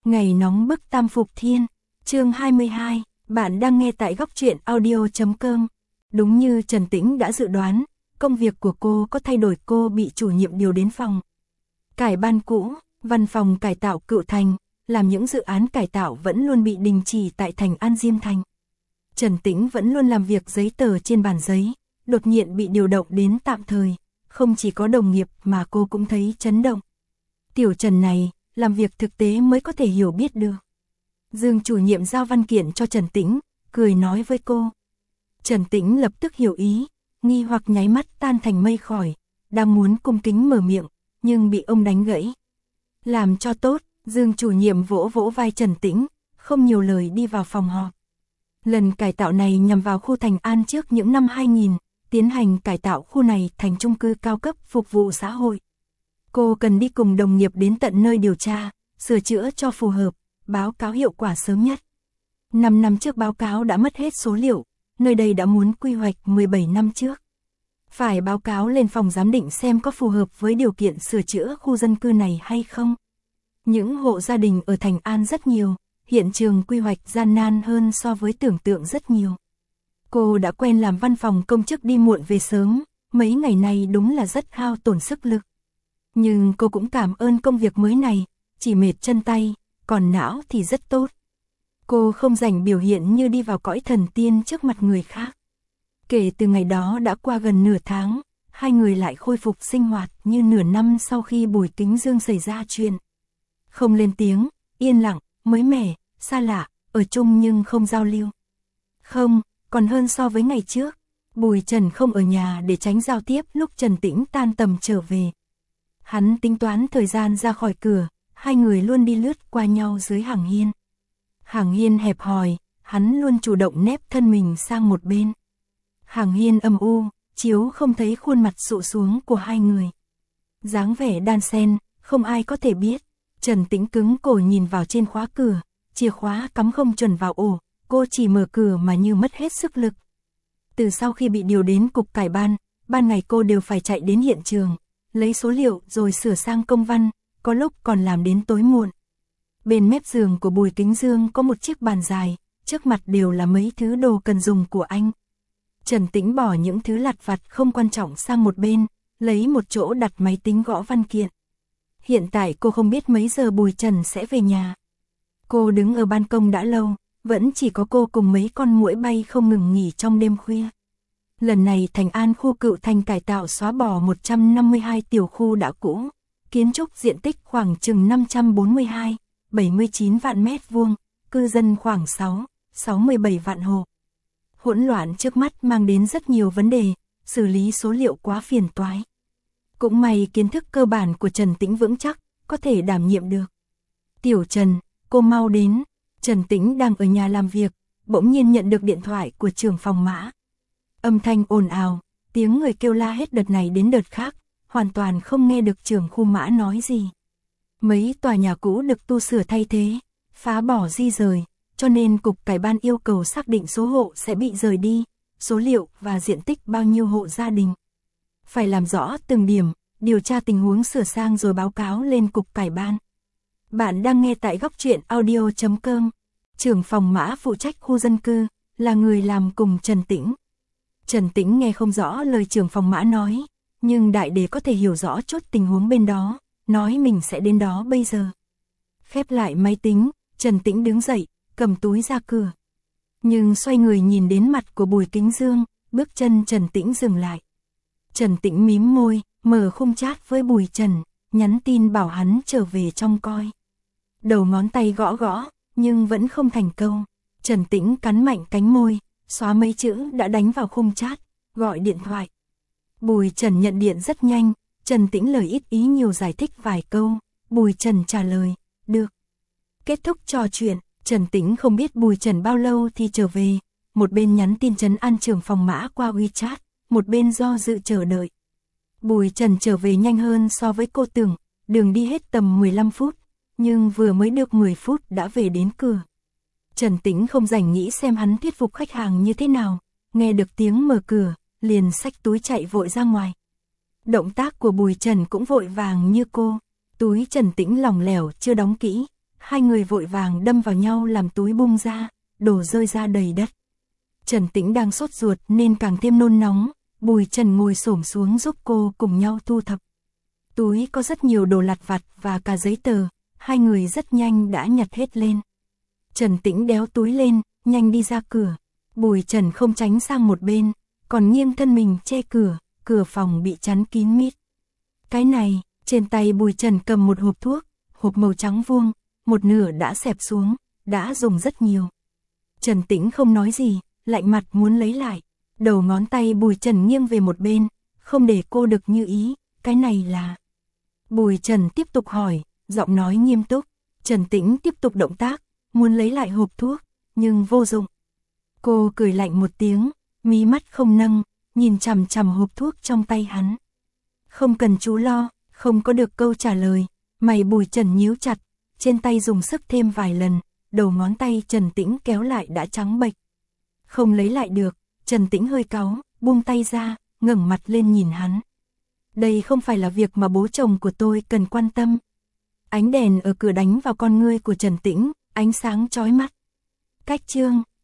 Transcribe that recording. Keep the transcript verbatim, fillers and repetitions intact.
Ngày nóng bức tam phục thiên, chương hai mươi hai, bạn đang nghe tại góc truyện audio chấm com. Đúng như Trần Tĩnh đã dự đoán, công việc của cô có thay đổi, cô bị chủ nhiệm điều đến phòng cải ban cũ, văn phòng cải tạo Cựu Thành, làm những dự án cải tạo vẫn luôn bị đình chỉ tại thành An Diêm Thành. Trần Tĩnh vẫn luôn làm việc giấy tờ trên bàn giấy, đột nhiên bị điều động đến tạm thời, không chỉ có đồng nghiệp mà cô cũng thấy chấn động. Tiểu Trần này, làm việc thực tế mới có thể hiểu biết được. Dương chủ nhiệm giao văn kiện cho Trần Tĩnh, cười nói với cô. Trần Tĩnh lập tức hiểu ý, nghi hoặc nháy mắt tan thành mây khói, đang muốn cung kính mở miệng, nhưng bị ông đánh gãy. Làm cho tốt, Dương chủ nhiệm vỗ vỗ vai Trần Tĩnh, không nhiều lời đi vào phòng họp. Lần cải tạo này nhằm vào khu Thành An trước những năm hai nghìn, tiến hành cải tạo khu này thành chung cư cao cấp phục vụ xã hội. Cô cần đi cùng đồng nghiệp đến tận nơi điều tra, sửa chữa cho phù hợp, báo cáo hiệu quả sớm nhất. năm năm trước báo cáo đã mất hết số liệu, nơi đây đã muốn quy hoạch mười bảy năm trước. Phải báo cáo lên phòng giám định xem có phù hợp với điều kiện sửa chữa khu dân cư này hay không. Những hộ gia đình ở Thành An rất nhiều, hiện trường quy hoạch gian nan hơn so với tưởng tượng rất nhiều. Cô đã quen làm văn phòng công chức đi muộn về sớm, mấy ngày này đúng là rất hao tổn sức lực. Nhưng cô cũng cảm ơn công việc mới này, chỉ mệt chân tay, còn não thì rất tốt. Cô không rảnh biểu hiện như đi vào cõi thần tiên trước mặt người khác. Kể từ ngày đó đã qua gần nửa tháng, hai người lại khôi phục sinh hoạt như nửa năm sau khi Bùi Kính Dương xảy ra chuyện. Không lên tiếng, yên lặng, mới mẻ, xa lạ, ở chung nhưng không giao lưu. Không, còn hơn so với ngày trước. Bùi Trần không ở nhà để tránh giao tiếp lúc Trần Tĩnh tan tầm trở về. Hắn tính toán thời gian ra khỏi cửa, hai người luôn đi lướt qua nhau dưới hàng hiên. Hàng hiên hẹp hòi, hắn luôn chủ động nép thân mình sang một bên. Hàng hiên âm u, chiếu không thấy khuôn mặt sụ xuống của hai người. Dáng vẻ đan xen, không ai có thể biết. Trần Tĩnh cứng cổ nhìn vào trên khóa cửa, chìa khóa cắm không chuẩn vào ổ, cô chỉ mở cửa mà như mất hết sức lực. Từ sau khi bị điều đến cục cải ban, ban ngày cô đều phải chạy đến hiện trường, lấy số liệu rồi sửa sang công văn, có lúc còn làm đến tối muộn. Bên mép giường của Bùi Kính Dương có một chiếc bàn dài, trước mặt đều là mấy thứ đồ cần dùng của anh. Trần Tĩnh bỏ những thứ lặt vặt không quan trọng sang một bên, lấy một chỗ đặt máy tính gõ văn kiện. Hiện tại cô không biết mấy giờ Bùi Trần sẽ về nhà. Cô đứng ở ban công đã lâu, vẫn chỉ có cô cùng mấy con muỗi bay không ngừng nghỉ trong đêm khuya. Lần này Thành An khu Cựu Thành cải tạo xóa bỏ một trăm năm mươi hai tiểu khu đã cũ, kiến trúc diện tích khoảng chừng năm trăm bốn mươi hai, bảy mươi chín vạn mét vuông, cư dân khoảng sáu, sáu mươi bảy vạn hộ. Hỗn loạn trước mắt mang đến rất nhiều vấn đề, xử lý số liệu quá phiền toái. Cũng may kiến thức cơ bản của Trần Tĩnh vững chắc, có thể đảm nhiệm được. Tiểu Trần, cô mau đến. Trần Tĩnh đang ở nhà làm việc, bỗng nhiên nhận được điện thoại của trưởng phòng Mã. Âm thanh ồn ào, tiếng người kêu la hết đợt này đến đợt khác, hoàn toàn không nghe được trưởng khu Mã nói gì. Mấy tòa nhà cũ được tu sửa thay thế, phá bỏ di rời, cho nên cục cải ban yêu cầu xác định số hộ sẽ bị rời đi, số liệu và diện tích bao nhiêu hộ gia đình. Phải làm rõ từng điểm, điều tra tình huống sửa sang rồi báo cáo lên cục cải ban. Bạn đang nghe tại góc truyện audio chấm com. Trưởng phòng Mã phụ trách khu dân cư, là người làm cùng Trần Tĩnh. Trần Tĩnh nghe không rõ lời trưởng phòng Mã nói, nhưng đại đế có thể hiểu rõ chút tình huống bên đó, nói mình sẽ đến đó bây giờ. Khép lại máy tính, Trần Tĩnh đứng dậy, cầm túi ra cửa. Nhưng xoay người nhìn đến mặt của Bùi Kính Dương, bước chân Trần Tĩnh dừng lại. Trần Tĩnh mím môi, mở khung chat với Bùi Trần, nhắn tin bảo hắn trở về trong coi. Đầu ngón tay gõ gõ, nhưng vẫn không thành câu. Trần Tĩnh cắn mạnh cánh môi, xóa mấy chữ đã đánh vào khung chat, gọi điện thoại. Bùi Trần nhận điện rất nhanh, Trần Tĩnh lời ít ý nhiều giải thích vài câu, Bùi Trần trả lời, được. Kết thúc trò chuyện, Trần Tĩnh không biết Bùi Trần bao lâu thì trở về, một bên nhắn tin trấn an trưởng phòng Mã qua WeChat, một bên do dự chờ đợi. Bùi Trần trở về nhanh hơn so với cô tưởng, đường đi hết tầm mười lăm phút, nhưng vừa mới được mười phút đã về đến cửa. Trần Tĩnh không rảnh nghĩ xem hắn thuyết phục khách hàng như thế nào, nghe được tiếng mở cửa, liền xách túi chạy vội ra ngoài. Động tác của Bùi Trần cũng vội vàng như cô, túi Trần Tĩnh lỏng lẻo chưa đóng kỹ, hai người vội vàng đâm vào nhau làm túi bung ra, đổ rơi ra đầy đất. Trần Tĩnh đang sốt ruột nên càng thêm nôn nóng, Bùi Trần ngồi xổm xuống giúp cô cùng nhau thu thập. Túi có rất nhiều đồ lặt vặt và cả giấy tờ, hai người rất nhanh đã nhặt hết lên. Trần Tĩnh đéo túi lên, nhanh đi ra cửa. Bùi Trần không tránh sang một bên, còn nghiêng thân mình che cửa, cửa phòng bị chắn kín mít. Cái này, trên tay Bùi Trần cầm một hộp thuốc, hộp màu trắng vuông, một nửa đã xẹp xuống, đã dùng rất nhiều. Trần Tĩnh không nói gì, lạnh mặt muốn lấy lại. Đầu ngón tay Bùi Trần nghiêng về một bên, không để cô được như ý, cái này là... Bùi Trần tiếp tục hỏi, giọng nói nghiêm túc. Trần Tĩnh tiếp tục động tác, muốn lấy lại hộp thuốc, nhưng vô dụng. Cô cười lạnh một tiếng, mí mắt không nâng, nhìn chằm chằm hộp thuốc trong tay hắn. Không cần chú lo, không có được câu trả lời, mày Bùi Trần nhíu chặt, trên tay dùng sức thêm vài lần, đầu ngón tay Trần Tĩnh kéo lại đã trắng bệch. Không lấy lại được, Trần Tĩnh hơi cáu, buông tay ra, ngẩng mặt lên nhìn hắn. Đây không phải là việc mà bố chồng của tôi cần quan tâm. Ánh đèn ở cửa đánh vào con ngươi của Trần Tĩnh, ánh sáng chói mắt. Cách chương